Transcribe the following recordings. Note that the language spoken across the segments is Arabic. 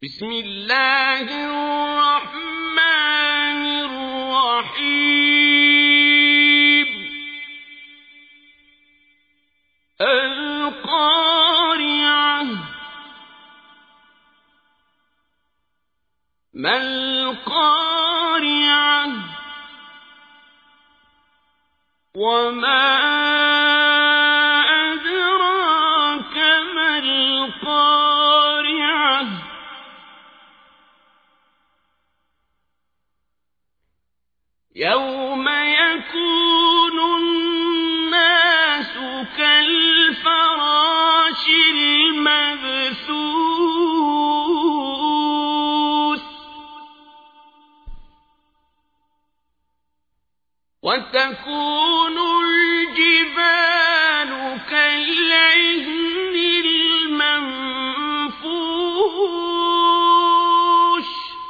بسم الله الرحمن الرحيم القارعة ما القارعة وما أدراك ما القارعة يوم يكون الناس كالفراش المبثوث وتكون الجبال كالعهن المنفوش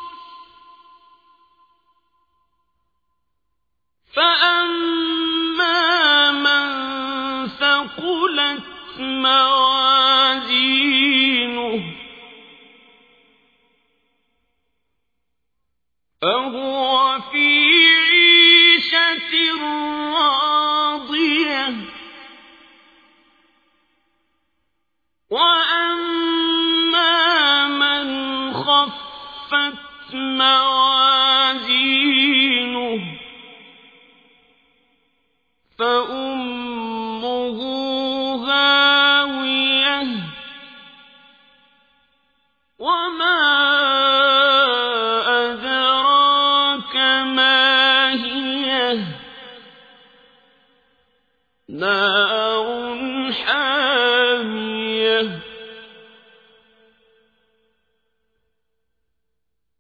فأما من ثقلت موازينه فهو في عيشة راضية وأما من خفت موازينه فأمه هاوية وما